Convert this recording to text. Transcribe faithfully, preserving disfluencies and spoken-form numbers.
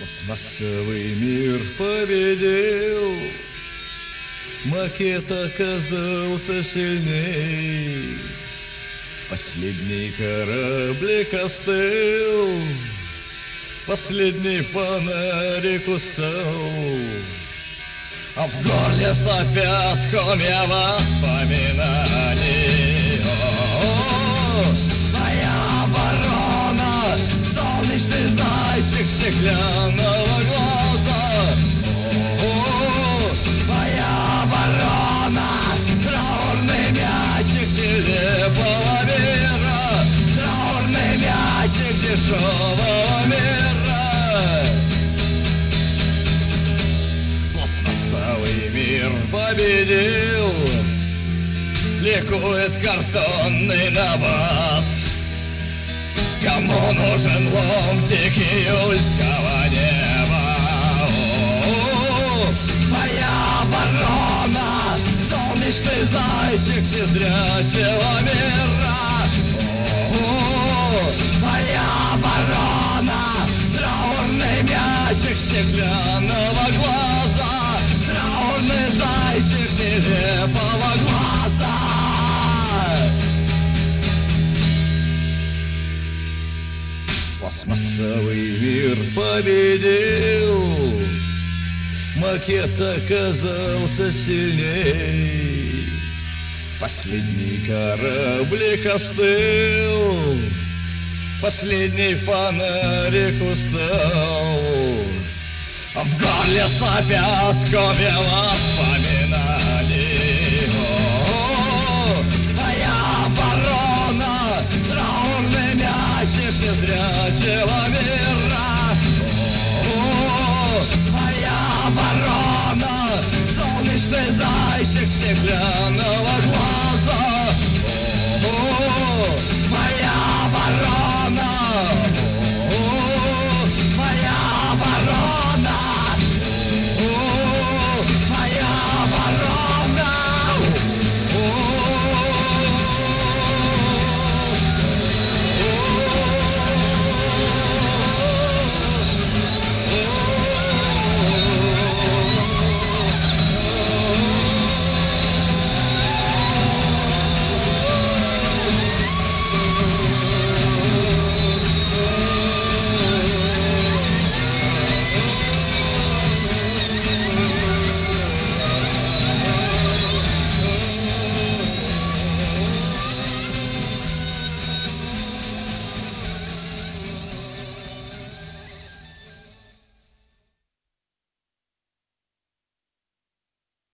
Пластмассовый мир победил, макет оказался сильней. Последний кораблик остыл, последний фонарик устал, а в горле сопят комья воспоминаний. О-о-о, твоя ворона, солнечный зайчик стеклянного глаза. О-о-о, твоя ворона, траурный мячик нелепого мира, траурный мячик дешевого мира. Пластмассовый мир победил, ликует картонный набат. Кому нужен ломтик июльского неба? О-о-о, твоя ворона, солнечный зайчик незрячего мира. О-о-о, твоя ворона, траурный мячик стеклянного глаза, траурный зайчик нелепого глаза. Пластмассовый мир победил, макет оказался сильней. Последний кораблик остыл, последний фонарик устал, а в горле сопят комья воспоминаний. О-о-о, твоя ворона, траурный мячик незрячего мира. О-о-о, твоя ворона, солнечный зайчик стеклянного глаза. О-о-о, твоя ворона,